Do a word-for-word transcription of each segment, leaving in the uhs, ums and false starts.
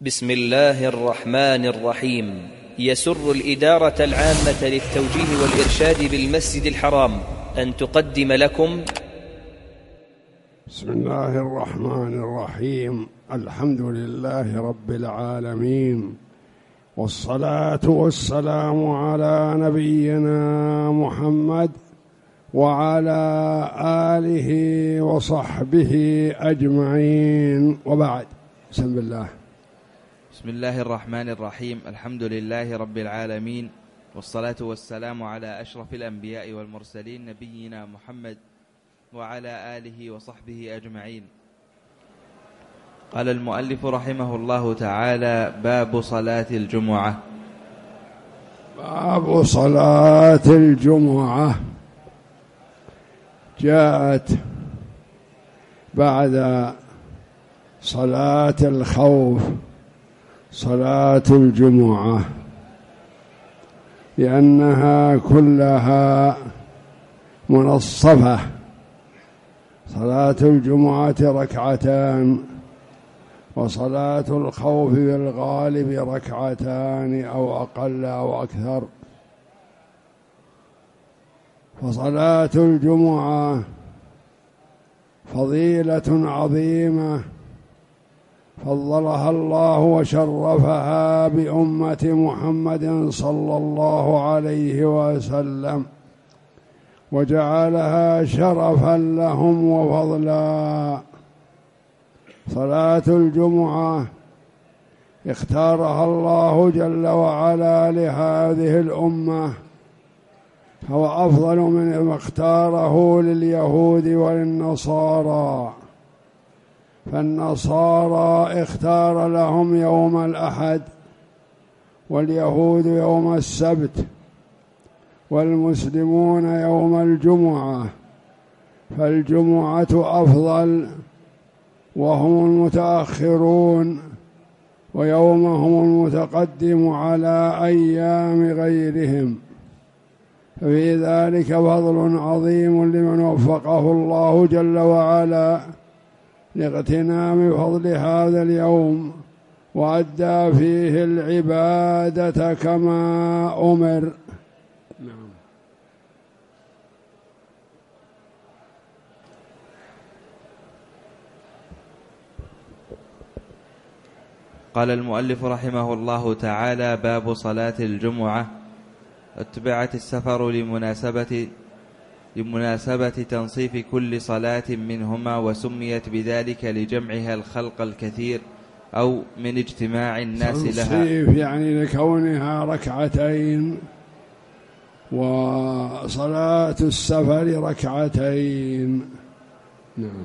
بسم الله الرحمن الرحيم. يسر الإدارة العامة للتوجيه والإرشاد بالمسجد الحرام أن تقدم لكم بسم الله الرحمن الرحيم. الحمد لله رب العالمين، والصلاة والسلام على نبينا محمد وعلى آله وصحبه أجمعين، وبعد. بسم الله. بسم الله الرحمن الرحيم. الحمد لله رب العالمين، والصلاة والسلام على أشرف الأنبياء والمرسلين نبينا محمد وعلى آله وصحبه أجمعين. قال المؤلف رحمه الله تعالى: باب صلاة الجمعة. باب صلاة الجمعة جاءت بعد صلاة الخوف صلاة الجمعة، لأنها كلها منصفة. صلاة الجمعة ركعتان، وصلاة الخوف بالغالب ركعتان أو أقل أو أكثر. فصلاة الجمعة فضيلة عظيمة فضلها الله وشرفها بأمة محمد صلى الله عليه وسلم، وجعلها شرفا لهم وفضلا. صلاة الجمعة اختارها الله جل وعلا لهذه الأمة، هو أفضل من ما اختاره لليهود وللنصارى. فالنصارى اختار لهم يوم الأحد، واليهود يوم السبت، والمسلمون يوم الجمعة. فالجمعة أفضل وهم المتأخرون، ويومهم المتقدم على أيام غيرهم. ففي ذلك فضل عظيم لمن وفقه الله جل وعلا لاغتنام فضل هذا اليوم، وأدى فيه العبادة كما أمر. نعم. قال المؤلف رحمه الله تعالى: باب صلاة الجمعة. اتبعت السفر لمناسبة لمناسبة تنصيف كل صلاة منهما، وسميت بذلك لجمعها الخلق الكثير أو من اجتماع الناس لها. تنصيف يعني لكونها ركعتين، وصلاة السفر ركعتين. نعم.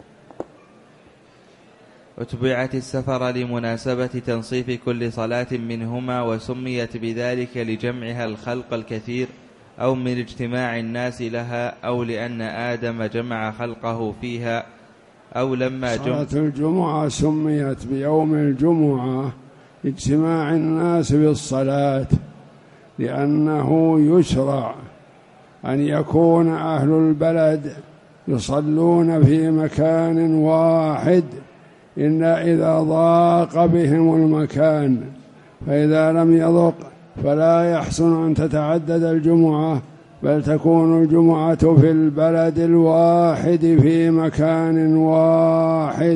وتبعت السفر لمناسبة تنصيف كل صلاة منهما، وسميت بذلك لجمعها الخلق الكثير أو من اجتماع الناس لها، أو لأن آدم جمع خلقه فيها، أو لما جمع. صلاة الجمعة سميت بيوم الجمعة اجتماع الناس بالصلاة، لأنه يشرع أن يكون أهل البلد يصلون في مكان واحد، إلا إذا ضاق بهم المكان. فإذا لم يضق فلا يحسن أن تتعدد الجمعة، بل تكون الجمعة في البلد الواحد في مكان واحد.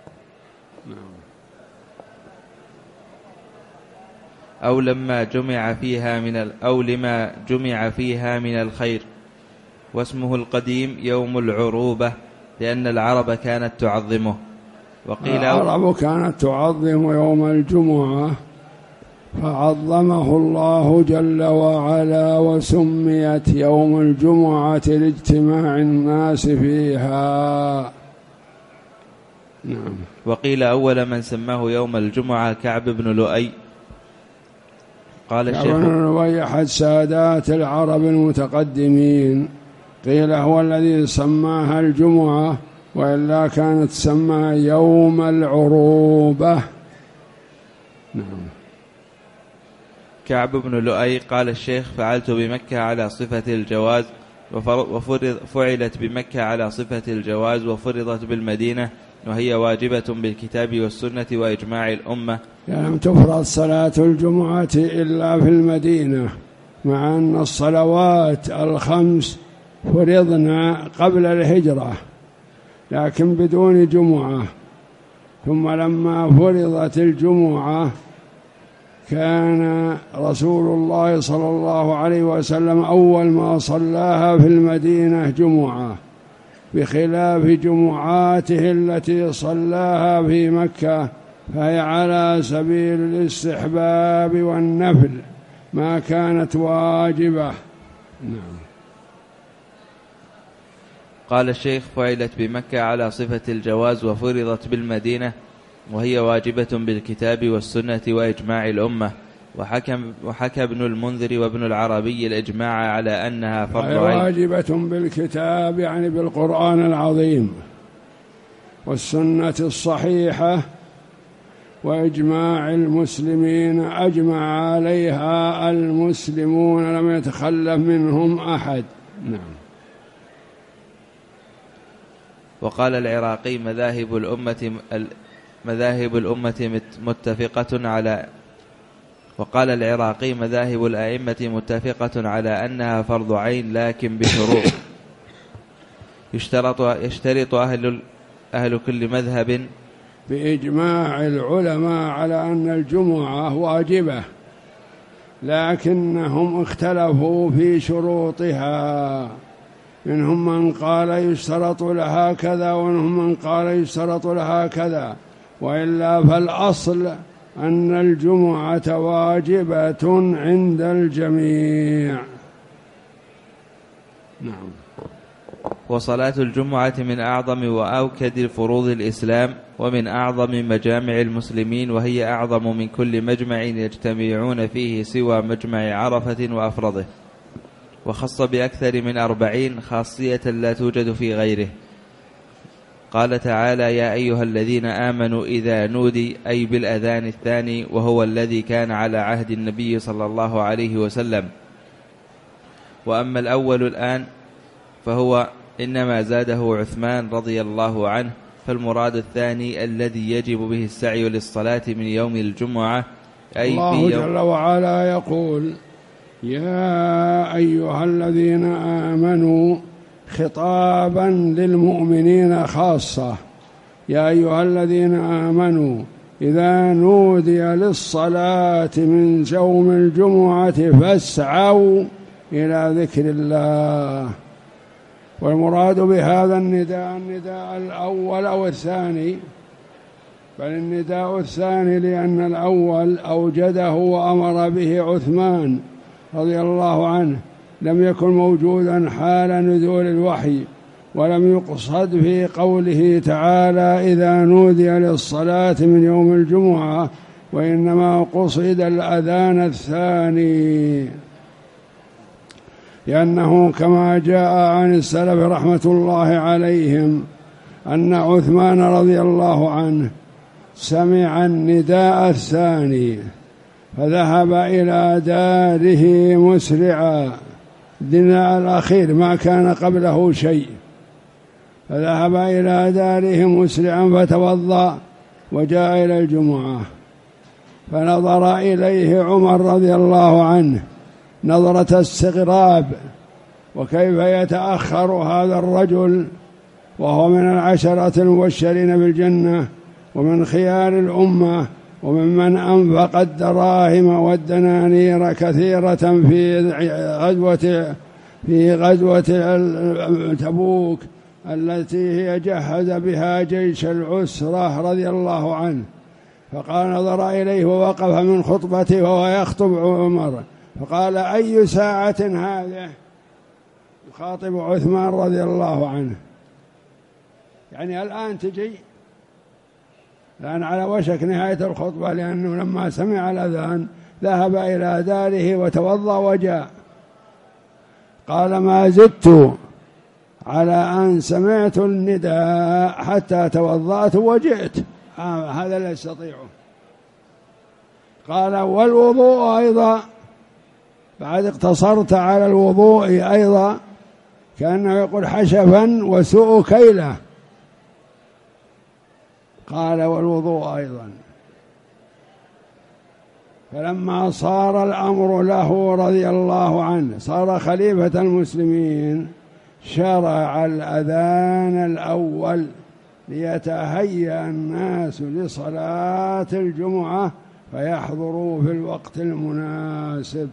أو لما جمع فيها من ال... أو لما جمع فيها من الخير. واسمه القديم يوم العروبة، لأن العرب كانت تعظمه. وقيل العرب كانت تعظم يوم الجمعة، فعظمه الله جل وعلا، وسميت يوم الجمعة لاجتماع الناس فيها. نعم. وقيل أول من سماه يوم الجمعة كعب بن لؤي. قال الشيخ كعب بن لؤي أحد سادات العرب المتقدمين، قيل هو الذي سماها الجمعة، وإلا كانت تسمى يوم العروبة. نعم. كعب بن لؤي. قال الشيخ: فعلت بمكة على صفة الجواز، وفعلت بمكة على صفة الجواز وفرضت بالمدينة، وهي واجبة بالكتاب والسنة وإجماع الأمة. يعني لم تفرض صلاة الجمعة إلا في المدينة، مع أن الصلوات الخمس فرضنا قبل الهجرة لكن بدون جمعة، ثم لما فرضت الجمعة كان رسول الله صلى الله عليه وسلم أول ما صلاها في المدينة جمعة، بخلاف جمعاته التي صلاها في مكة فهي على سبيل الاستحباب والنفل ما كانت واجبة. نعم. قال الشيخ: فعلت بمكة على صفة الجواز وفرضت بالمدينة وهي واجبة بالكتاب والسنة وإجماع الأمة. وحكم وحكى ابن المنذر وابن العربي الإجماع على أنها فرض عين. واجبة بالكتاب يعني بالقرآن العظيم والسنة الصحيحة وإجماع المسلمين، أجمع عليها المسلمون لم يتخلف منهم أحد. نعم. وقال العراقي: مذاهب الأمة مذاهب الأمة متفقة على وقال العراقي مذاهب الأئمة متفقة على أنها فرض عين لكن بشروط يشترط يشترط أهل أهل كل مذهب بإجماع العلماء على أن الجمعة واجبة، لكنهم اختلفوا في شروطها، منهم من قال يشترط لها كذا ومنهم من قال يشترط لها كذا، وإلا فالأصل أن الجمعة واجبة عند الجميع. نعم. وصلاة الجمعة من أعظم وأوكد فروض الإسلام ومن أعظم مجامع المسلمين، وهي أعظم من كل مجمع يجتمعون فيه سوى مجمع عرفة وأفرضه، وخص بأكثر من أربعين خاصية لا توجد في غيره. قال تعالى: يا أيها الذين آمنوا إذا نودي، أي بالأذان الثاني، وهو الذي كان على عهد النبي صلى الله عليه وسلم. وأما الأول الآن فهو إنما زاده عثمان رضي الله عنه، فالمراد الثاني الذي يجب به السعي للصلاة من يوم الجمعة، أي الله في يوم جل وعلا يقول: يا أيها الذين آمنوا، خطابا للمؤمنين خاصة. يا أيها الذين آمنوا إذا نودي للصلاة من يوم الجمعة فاسعوا إلى ذكر الله. والمراد بهذا النداء النداء الأول أو الثاني، بل النداء الثاني لأن الأول أوجده وأمر به عثمان رضي الله عنه، لم يكن موجودا حال نزول الوحي، ولم يقصد في قوله تعالى إذا نودي للصلاة من يوم الجمعة، وإنما قصد الأذان الثاني، لأنه كما جاء عن السلف رحمة الله عليهم أن عثمان رضي الله عنه سمع النداء الثاني فذهب إلى داره مسرعا. النداء الأخير ما كان قبله شيء، فذهب إلى داره مسرعا فتوضأ وجاء إلى الجمعة، فنظر إليه عمر رضي الله عنه نظرة استغراب، وكيف يتأخر هذا الرجل وهو من العشرة المبشرين بالجنة ومن خيار الأمة وممن أنفق الدراهم والدنانير كثيرة في غزوة في غزوة تبوك التي هي جهز بها جيش العسرة رضي الله عنه. فقال نظر إليه ووقف من خطبته وهو يخطب عمر، فقال أي ساعة هذه؟ يخاطب عثمان رضي الله عنه، يعني الآن تجي، لأن على وشك نهاية الخطبة، لأنه لما سمع الأذان ذهب إلى داره وتوضأ وجاء. قال ما زدت على أن سمعت النداء حتى توضأت وجئت، آه هذا لا يستطيعه. قال والوضوء أيضا، بعد اقتصرت على الوضوء أيضا، كأنه يقول حشفا وسوء كيله. قال والوضوء أيضا. فلما صار الأمر له رضي الله عنه صار خليفة المسلمين شرع الأذان الأول ليتهيأ الناس لصلاة الجمعة فيحضروا في الوقت المناسب،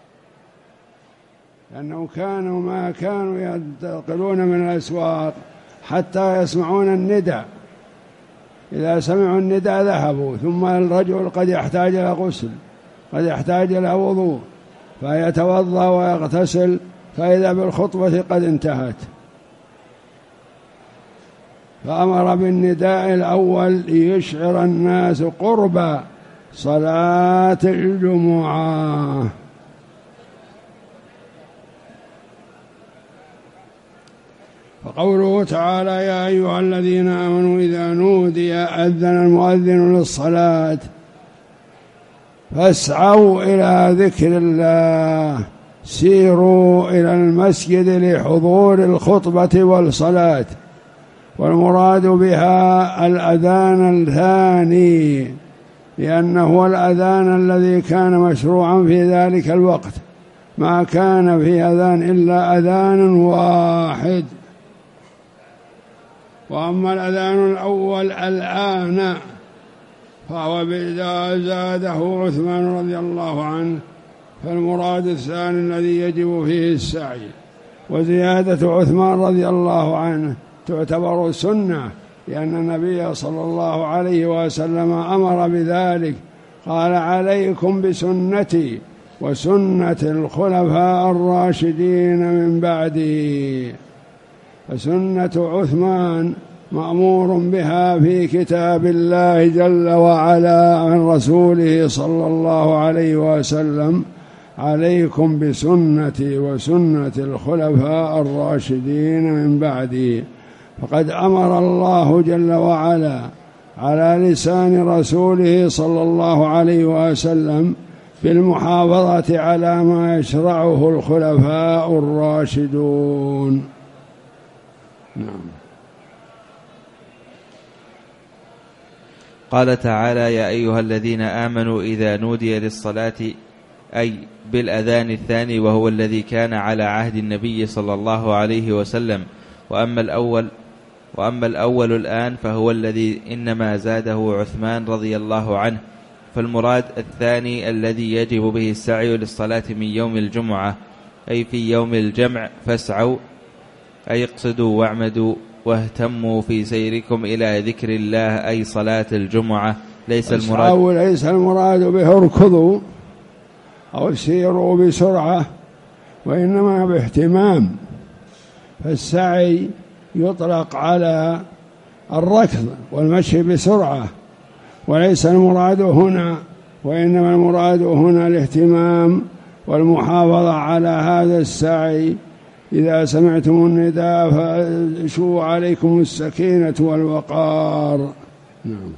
لأنه كانوا ما كانوا ينتقلون من الأسواق حتى يسمعون النداء، إذا سمعوا النداء ذهبوا، ثم الرجل قد يحتاج إلى غسل، قد يحتاج إلى وضوء، فيتوضأ ويغتسل، فإذا بالخطبة قد انتهت، فأمر بالنداء الأول ليشعر الناس قرب صلاة الجمعة. فقوله تعالى يا أيها الذين آمنوا إذا نودي أذن المؤذن للصلاة فاسعوا إلى ذكر الله، سيروا إلى المسجد لحضور الخطبة والصلاة، والمراد بها الأذان الثاني، لأنه هو الأذان الذي كان مشروعا في ذلك الوقت، ما كان في أذان إلا أذان واحد. وأما الأذان الأول الآن فهو بإذا زاده عثمان رضي الله عنه، فالمراد الثاني الذي يجب فيه السعي. وزيادة عثمان رضي الله عنه تعتبر سنة، لأن النبي صلى الله عليه وسلم أمر بذلك، قال عليكم بسنتي وسنة الخلفاء الراشدين من بعدي. فسنة عثمان مأمور بها في كتاب الله جل وعلا عن رسوله صلى الله عليه وسلم، عليكم بسنتي وسنة الخلفاء الراشدين من بعدي. فقد أمر الله جل وعلا على لسان رسوله صلى الله عليه وسلم بالمحافظة على ما يشرعه الخلفاء الراشدون. نعم. قال تعالى يا أيها الذين آمنوا إذا نودي للصلاة، أي بالأذان الثاني، وهو الذي كان على عهد النبي صلى الله عليه وسلم. وأما الأول وأما الأول الآن فهو الذي إنما زاده عثمان رضي الله عنه، فالمراد الثاني الذي يجب به السعي للصلاة من يوم الجمعة، أي في يوم الجمع، فاسعوا أي اقصدوا واعمدوا واهتموا في سيركم إلى ذكر الله، أي صلاة الجمعة. ليس المراد ليس المراد به اركضوا أو سيروا بسرعة، وإنما باهتمام. فالسعي يطلق على الركض والمشي بسرعة، وليس المراد هنا، وإنما المراد هنا الاهتمام والمحافظة على هذا السعي. إذا سمعتم النداء فأشوا عليكم السكينة والوقار. نعم.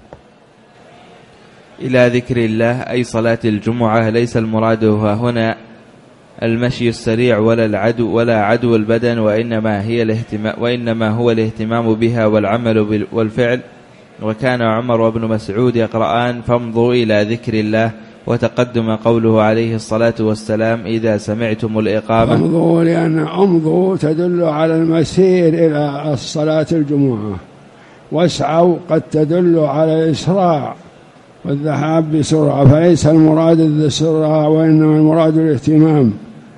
إلى ذكر الله أي صلاة الجمعة. ليس المراد هنا المشي السريع ولا العدو ولا عدو البدن، وإنما هي الاهتمام وإنما هو الاهتمام بها والعمل والفعل. وكان عمر وابن مسعود يقرآن فامضوا إلى ذكر الله، وتقدم قوله عليه الصلاة والسلام إذا سمعتم الإقامة. امضوا، لأن امضوا تدل على المسير إلى الصلاة الجمعة، واسعوا قد تدل على الإسراع والذهاب بسرعة، فليس المراد السرعة وإنما المراد الاهتمام.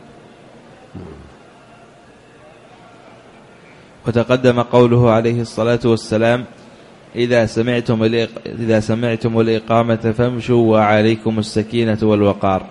وتقدم قوله عليه الصلاة والسلام إذا سمعتم إذا سمعتم الإقامة فامشوا وعليكم السكينة والوقار.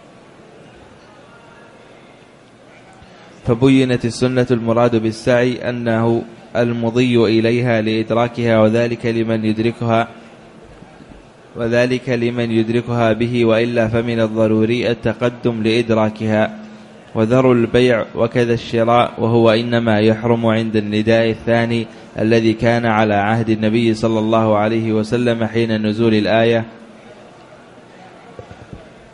فبينت السنة المراد بالسعي أنه المضي إليها لإدراكها، وذلك لمن يدركها وذلك لمن يدركها به، وإلا فمن الضروري التقدم لإدراكها. وذروا البيع وكذا الشراء، وهو إنما يحرم عند النداء الثاني الذي كان على عهد النبي صلى الله عليه وسلم حين نزول الآية.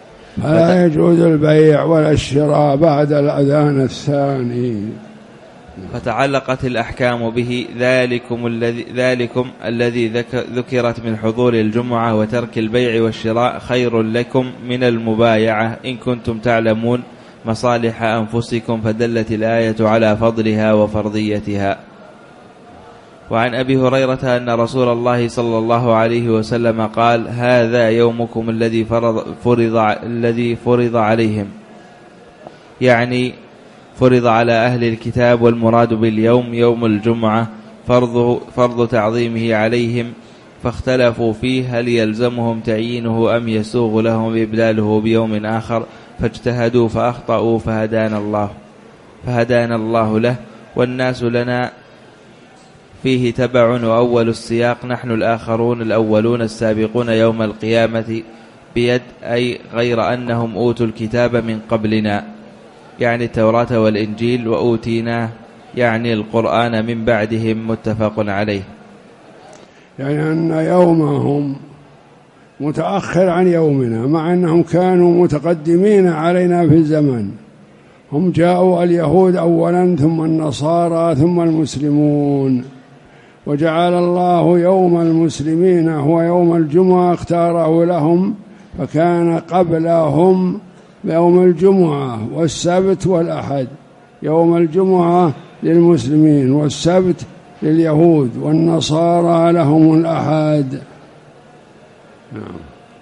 فلا يجوز البيع ولا الشراء بعد الأذان الثاني، فتعلقت الأحكام به. ذلكم الذي, ذلكم الذي ذكرت من حضور الجمعة وترك البيع والشراء خير لكم من المبايعة إن كنتم تعلمون مصالح أنفسكم. فدلت الآية على فضلها وفرضيتها. وعن أبي هريرة أن رسول الله صلى الله عليه وسلم قال: هذا يومكم الذي فرض, فرض, الذي فرض عليهم، يعني فرض على أهل الكتاب، والمراد باليوم يوم الجمعة، فرض, فرض تعظيمه عليهم. فاختلفوا فيه هل يلزمهم تعيينه أم يسوغ لهم إبداله بيوم آخر، فاجتهدوا فأخطأوا فهدانا الله فهدانا الله له. والناس لنا فيه تبع، وأول السياق نحن الآخرون الأولون السابقون يوم القيامة بيد، أي غير أنهم أوتوا الكتاب من قبلنا، يعني التوراة والإنجيل، وأوتيناه يعني القرآن من بعدهم، متفق عليه. يعني أن يومهم متأخر عن يومنا، مع أنهم كانوا متقدمين علينا في الزمن. هم جاءوا اليهود أولا، ثم النصارى، ثم المسلمون، وجعل الله يوم المسلمين هو يوم الجمعة، اختاره لهم، فكان قبلهم يوم الجمعة والسبت والأحد. يوم الجمعة للمسلمين، والسبت لليهود، والنصارى لهم الأحد. نعم.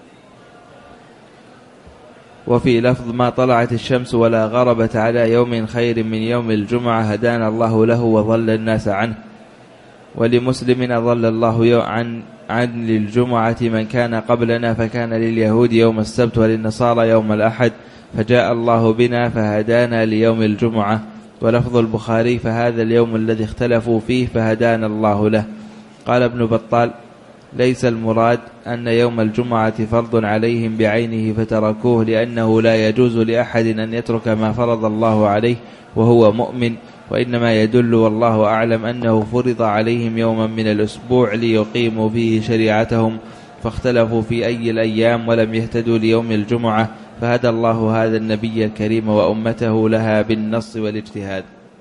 وفي لفظ: ما طلعت الشمس ولا غربت على يوم خير من يوم الجمعة هدانا الله له وضل الناس عنه. ولمسلم: أضل الله عن عن للجمعة من كان قبلنا، فكان لليهود يوم السبت وللنصارى يوم الأحد، فجاء الله بنا فهدانا ليوم الجمعة. ولفظ البخاري: فهذا اليوم الذي اختلفوا فيه فهدانا الله له. قال ابن بطال: ليس المراد أن يوم الجمعة فرض عليهم بعينه فتركوه، لأنه لا يجوز لأحد أن يترك ما فرض الله عليه وهو مؤمن، وإنما يدل والله أعلم أنه فرض عليهم يوما من الأسبوع ليقيموا فيه شريعتهم، فاختلفوا في أي الأيام ولم يهتدوا ليوم الجمعة، فهدى الله هذا النبي الكريم وأمته لها بالنص والاجتهاد.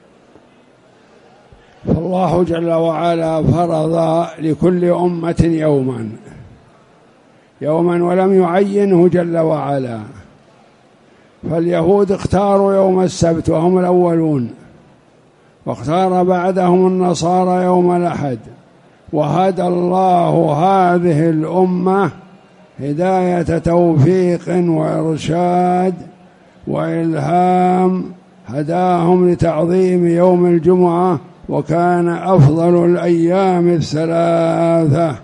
فالله جل وعلا فرض لكل أمة يوما يوما ولم يعينه جل وعلا. فاليهود اختاروا يوم السبت وهم الأولون، واختار بعدهم النصارى يوم الأحد، وهدى الله هذه الأمة هداية توفيق وإرشاد وإلهام، هداهم لتعظيم يوم الجمعة، وكان أفضل الأيام الثلاثة.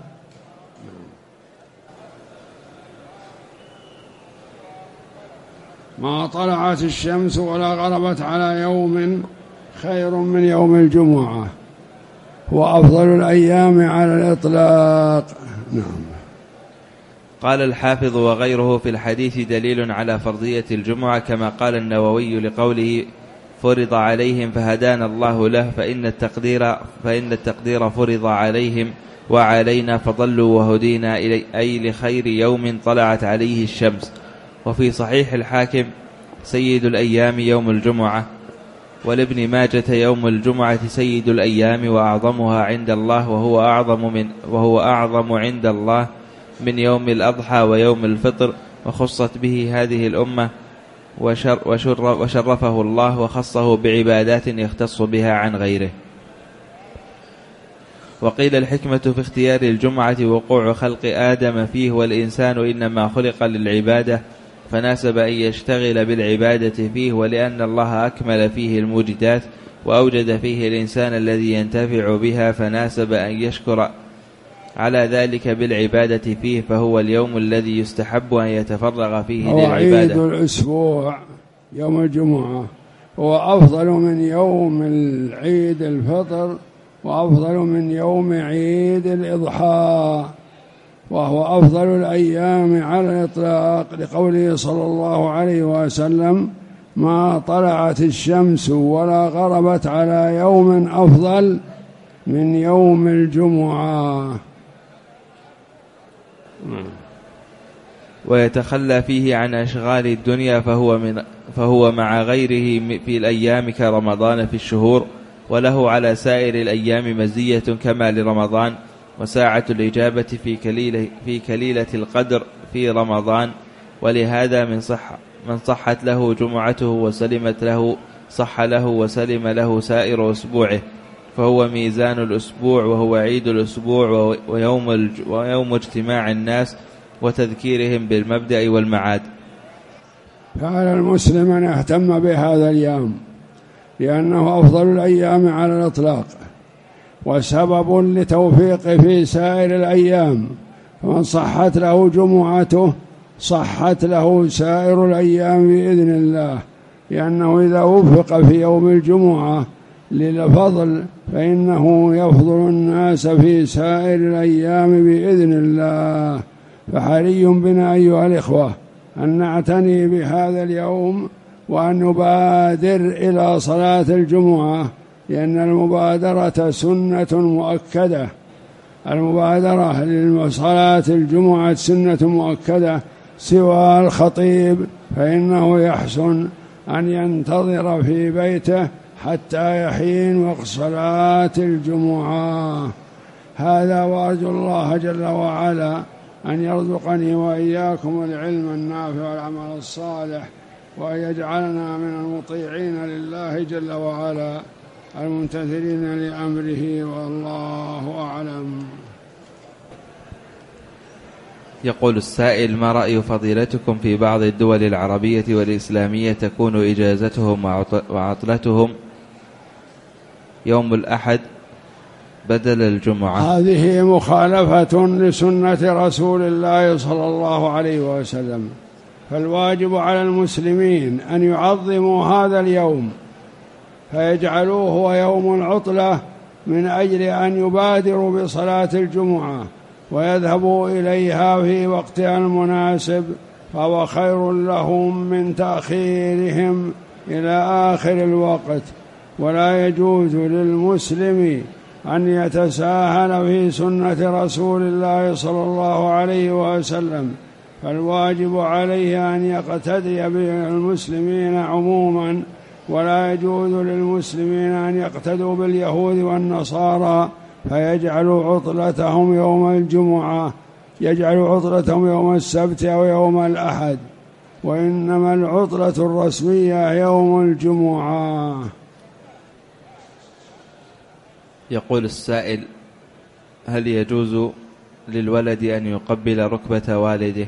ما طلعت الشمس ولا غربت على يوم خير من يوم الجمعة، هو أفضل الأيام على الإطلاق. نعم. قال الحافظ: وغيره في الحديث دليل على فرضية الجمعة، كما قال النووي لقوله: فرض عليهم فهدانا الله له، فإن التقدير, فإن التقدير فرض عليهم وعلينا فضلوا وهدينا إلي، أي لخير يوم طلعت عليه الشمس. وفي صحيح الحاكم: سيد الأيام يوم الجمعة. ولابن ماجة: يوم الجمعة سيد الأيام وأعظمها عند الله، وهو أعظم, من وهو أعظم عند الله من يوم الأضحى ويوم الفطر، وخصت به هذه الأمة، وشر وشر وشرفه الله وخصه بعبادات يختص بها عن غيره. وقيل: الحكمة في اختيار الجمعة وقوع خلق آدم فيه، والإنسان إنما خلق للعبادة، فناسب أن يشتغل بالعبادة فيه، ولأن الله أكمل فيه الموجدات وأوجد فيه الإنسان الذي ينتفع بها، فناسب أن يشكر على ذلك بالعبادة فيه، فهو اليوم الذي يستحب أن يتفرغ فيه للعبادة. عيد الأسبوع يوم الجمعة هو أفضل من يوم العيد الفطر، وأفضل من يوم عيد الإضحى، وهو أفضل الأيام على الإطلاق، لقوله صلى الله عليه وسلم: ما طلعت الشمس ولا غربت على يوم أفضل من يوم الجمعة. ويتخلى فيه عن أشغال الدنيا، فهو, من فهو مع غيره في الأيام كرمضان في الشهور، وله على سائر الأيام مزية كما لرمضان، وساعة الإجابة في كليلة, في كليلة القدر في رمضان، ولهذا من صح من صحت له جمعته وسلمت له صح له وسلم له سائر أسبوعه، فهو ميزان الأسبوع، وهو عيد الأسبوع ويوم, ويوم اجتماع الناس وتذكيرهم بالمبدأ والمعاد. فعلى المسلم أن يهتم بهذا اليوم، لأنه أفضل الأيام على الإطلاق وسبب لتوفيق في سائر الأيام، فمن صحت له جمعته صحت له سائر الأيام بإذن الله، لأنه إذا وفق في يوم الجمعة للفضل فإنه يفضل الناس في سائر الأيام بإذن الله. فحري بنا أيها الإخوة أن نعتني بهذا اليوم وأن نبادر إلى صلاة الجمعة، لأن المبادرة سنة مؤكدة. المبادرة لصلاة الجمعة سنة مؤكدة، سوى الخطيب فإنه يحسن أن ينتظر في بيته حتى يحين وقت صلاة الجمعة. هذا وأرجو الله جل وعلا أن يرزقني وإياكم العلم النافع والعمل الصالح، وأن يجعلنا من المطيعين لله جل وعلا الممتثلين لأمره، والله أعلم. يقول السائل: ما رأي فضيلتكم في بعض الدول العربية والإسلامية تكون إجازتهم وعطلتهم يوم الأحد بدل الجمعة؟ هذه مخالفة لسنة رسول الله صلى الله عليه وسلم، فالواجب على المسلمين أن يعظموا هذا اليوم فيجعلوه هو يوم العطلة من أجل أن يبادروا بصلاة الجمعة ويذهبوا إليها في وقتها المناسب، فهو خير لهم من تأخيرهم إلى آخر الوقت. ولا يجوز للمسلم أن يتساهل في سنة رسول الله صلى الله عليه وسلم، فالواجب عليه أن يقتدي بالمسلمين عموما، ولا يجوز للمسلمين أن يقتدوا باليهود والنصارى فيجعلوا عطلتهم يوم الجمعة، يجعلوا عطلتهم يوم السبت أو يوم الأحد، وإنما العطلة الرسمية يوم الجمعة. يقول السائل: هل يجوز للولد أن يقبل ركبة والده؟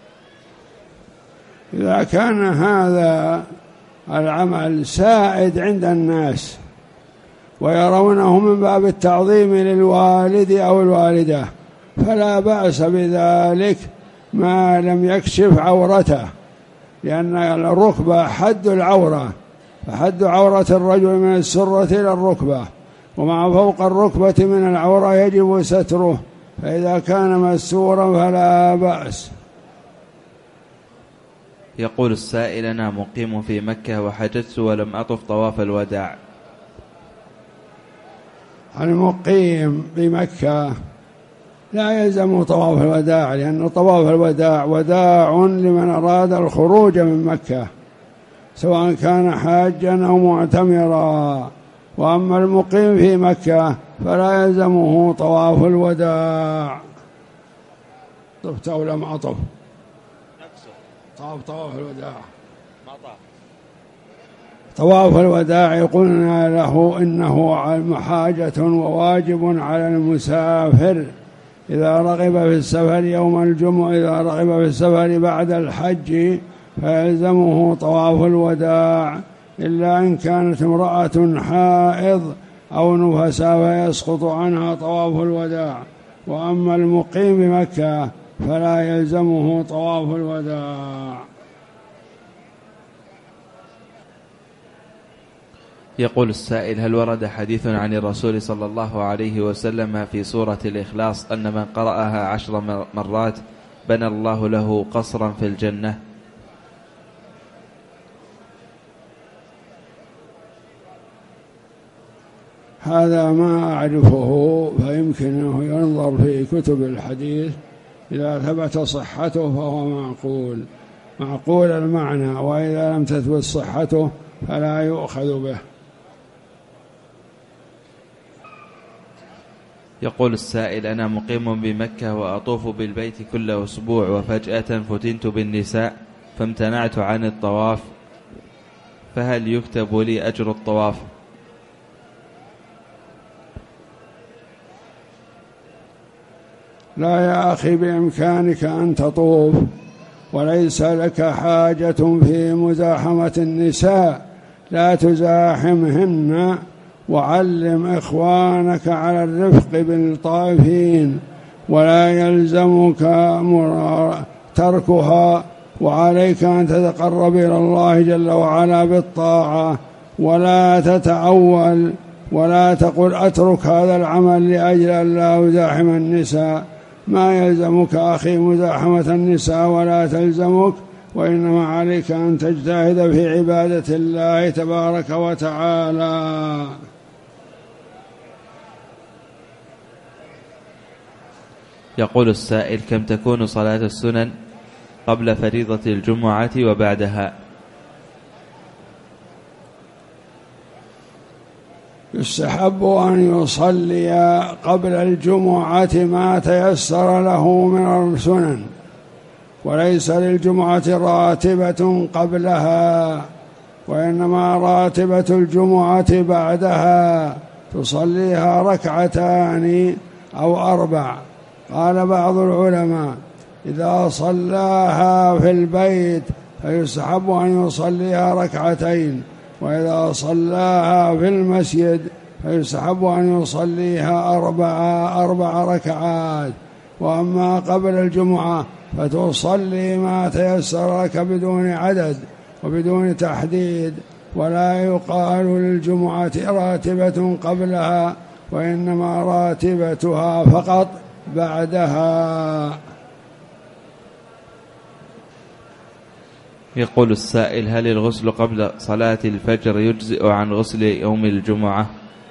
إذا كان هذا العمل سائد عند الناس ويرونه من باب التعظيم للوالد أو الوالدة فلا بأس بذلك ما لم يكشف عورته، لأن الركبة حد العورة، فحد عورة الرجل من السرة إلى الركبة، ومع فوق الركبة من العورة يجب ستره، فإذا كان مستورا فلا بأس. يقول السائل: أنا مقيم في مكة وحججت ولم أطف طواف الوداع. المقيم بمكة لا يلزم طواف الوداع، لأن طواف الوداع وداع لمن أراد الخروج من مكة سواء كان حاجا أو معتمرا، وأما المقيم في مكة فلا يلزمه طواف الوداع. طفت أو لم أطف؟ طواف طواف الوداع طواف الوداع قلنا له إنه حاجة وواجب على المسافر إذا رغب في السفر يوم الجمعة، إذا رغب في السفر بعد الحج فيلزمه طواف الوداع، إلا إن كانت امرأة حائض أو نفساء فيسقط عنها طواف الوداع. وأما المقيم بمكة فلا يلزمه طواف الوداع. يقول السائل: هل ورد حديث عن الرسول صلى الله عليه وسلم في سورة الإخلاص أن من قرأها عشر مرات بنى الله له قصرا في الجنة؟ هذا ما أعرفه، فيمكنه ينظر في كتب الحديث، إذا ثبت صحته فهو معقول معقول المعنى، وإذا لم تثبت صحته فلا يؤخذ به. يقول السائل: أنا مقيم بمكة وأطوف بالبيت كل أسبوع، وفجأة فتنت بالنساء فامتنعت عن الطواف، فهل يكتب لي أجر الطواف؟ لا يا أخي، بإمكانك أن تطوف، وليس لك حاجة في مزاحمة النساء، لا تزاحمهن، وعلم إخوانك على الرفق بالطائفين، ولا يلزمك تركها، وعليك أن تتقرب إلى الله جل وعلا بالطاعة، ولا تتعول ولا تقل أترك هذا العمل لأجل أن لا أزاحم النساء. ما يلزمك أخي مزاحمة النساء ولا تلزمك، وإنما عليك أن تجتهد في عبادة الله تبارك وتعالى. يقول السائل: كم تكون صلاة السنن قبل فريضة الجمعة وبعدها؟ يستحب أن يصلي قبل الجمعة ما تيسر له من السنن، وليس للجمعة راتبة قبلها، وإنما راتبة الجمعة بعدها، تصليها ركعتان أو أربع. قال بعض العلماء: إذا صلاها في البيت فيستحب أن يصليها ركعتين، وإذا صلاها في المسجد فيستحب أن يصليها أربع أربع ركعات. وأما قبل الجمعة فتصلي ما تيسر لك بدون عدد وبدون تحديد، ولا يقال للجمعة راتبة قبلها، وإنما راتبتها فقط بعدها. يقول السائل: هل الغسل قبل صلاة الفجر يجزئ عن غسل يوم الجمعة؟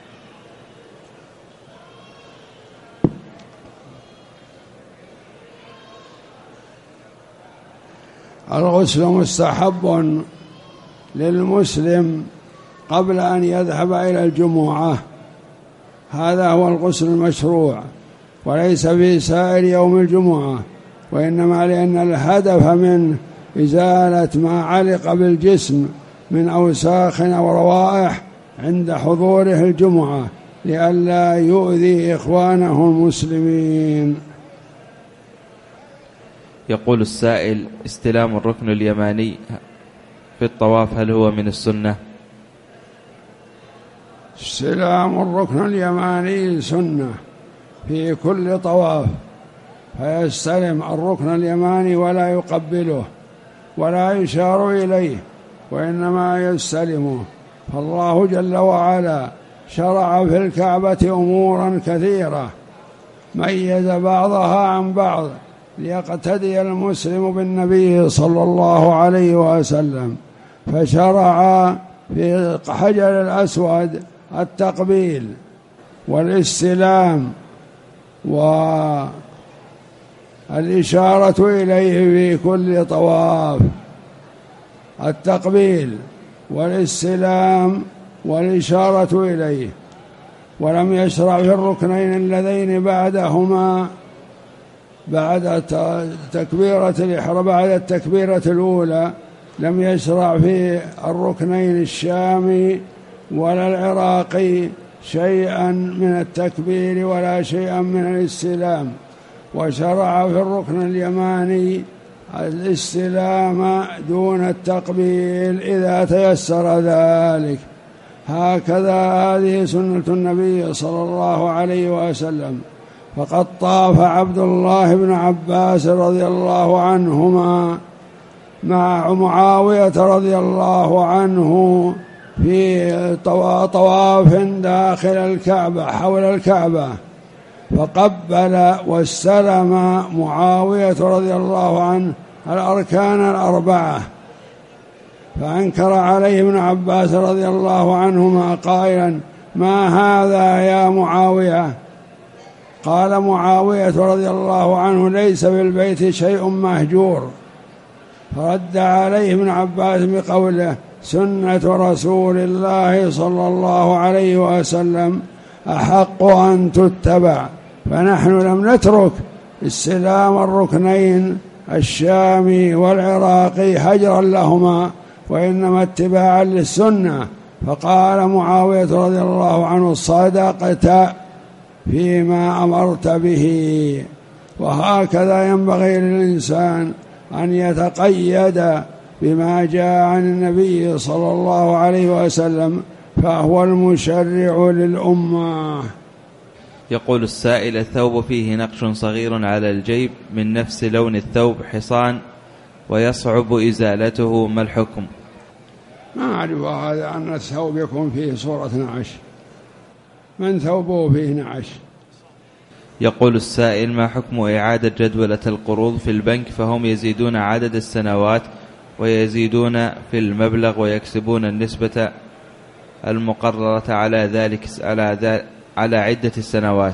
الغسل مستحب للمسلم قبل أن يذهب إلى الجمعة، هذا هو الغسل المشروع، وليس في سائر يوم الجمعة، وإنما لأن الهدف منه إزالة ما علق بالجسم من أوساخ أو روائح عند حضوره الجمعة، لئلا يؤذي إخوانه المسلمين. يقول السائل: استلام الركن اليماني في الطواف هل هو من السنة؟ استلام الركن اليماني سنة في كل طواف، فيستلم الركن اليماني ولا يقبله ولا يشار إليه، وإنما يستلمه. فالله جل وعلا شرع في الكعبة أمورا كثيرة ميز بعضها عن بعض ليقتدي المسلم بالنبي صلى الله عليه وسلم، فشرع في حجر الأسود التقبيل والاستلام والإشارة إليه في كل طواف، التقبيل والاستلام والإشارة إليه. ولم يشرع في الركنين اللذين بعدهما بعد تكبيرة الإحرام، بعد التكبيرة الأولى لم يشرع في الركنين الشامي ولا العراقي شيئا من التكبير ولا شيئا من الاستلام، وشرع في الركن اليماني الاستلام دون التقبيل إذا تيسر ذلك. هكذا هذه سنة النبي صلى الله عليه وسلم. فقد طاف عبد الله بن عباس رضي الله عنهما مع معاوية رضي الله عنه في طواف داخل الكعبة حول الكعبة، فقبل واستلم معاوية رضي الله عنه الأركان الأربعة، فأنكر عليه ابن عباس رضي الله عنهما قائلا: ما هذا يا معاوية؟ قال معاوية رضي الله عنه: ليس بالبيت شيء مهجور. فرد عليه ابن عباس بقوله: سنة رسول الله صلى الله عليه وسلم أحق أن تتبع، فنحن لم نترك استلام الركنين الشامي والعراقي هجرا لهما، وإنما اتباعا للسنة. فقال معاوية رضي الله عنه: صدقت فيما أمرت به. وهكذا ينبغي للإنسان أن يتقيد بما جاء عن النبي صلى الله عليه وسلم، فهو المشرع للأمة. يقول السائل: الثوب فيه نقش صغير على الجيب من نفس لون الثوب حصان ويصعب إزالته، ما الحكم؟ ما أعرف هذا أن الثوب يكون فيه صورة نعش، من ثوبه فيه نعش. يقول السائل: ما حكم إعادة جدولة القروض في البنك؟ فهم يزيدون عدد السنوات ويزيدون في المبلغ ويكسبون النسبة المقررة على ذلك على, على عدة السنوات.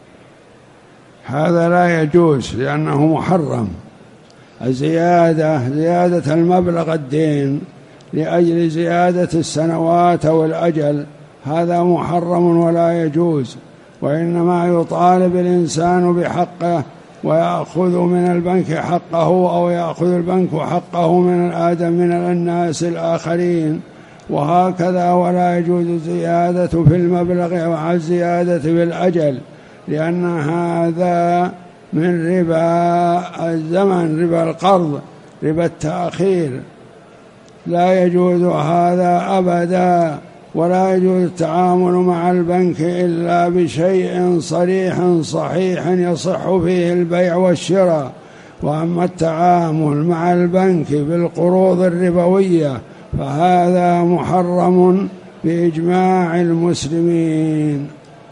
هذا لا يجوز لأنه محرم. الزيادة زيادة المبلغ الدين لأجل زيادة السنوات أو الأجل هذا محرم ولا يجوز، وإنما يطالب الإنسان بحقه ويأخذ من البنك حقه أو يأخذ البنك حقه من الآدم من الناس الآخرين، وهكذا. ولا يجوز الزيادة في المبلغ مع الزيادة في الأجل، لأن هذا من ربا الزمن، ربا القرض، ربا التأخير، لا يجوز هذا أبدا. ولا يجوز التعامل مع البنك إلا بشيء صريح صحيح يصح فيه البيع والشراء. وأما التعامل مع البنك بالقروض الربوية فهذا محرم بإجماع المسلمين.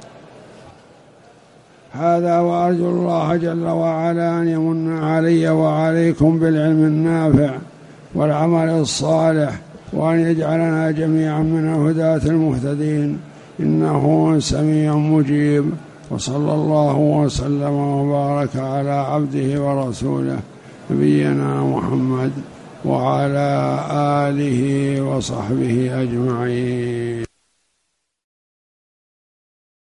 هذا، وأرجو الله جل وعلا أن يمن علي وعليكم بالعلم النافع والعمل الصالح، وأن يجعلنا جميعا من الهداة المهتدين، إنه سميع مجيب. وصلى الله وسلم وبارك على عبده ورسوله نبينا محمد وعلى آله وصحبه أجمعين.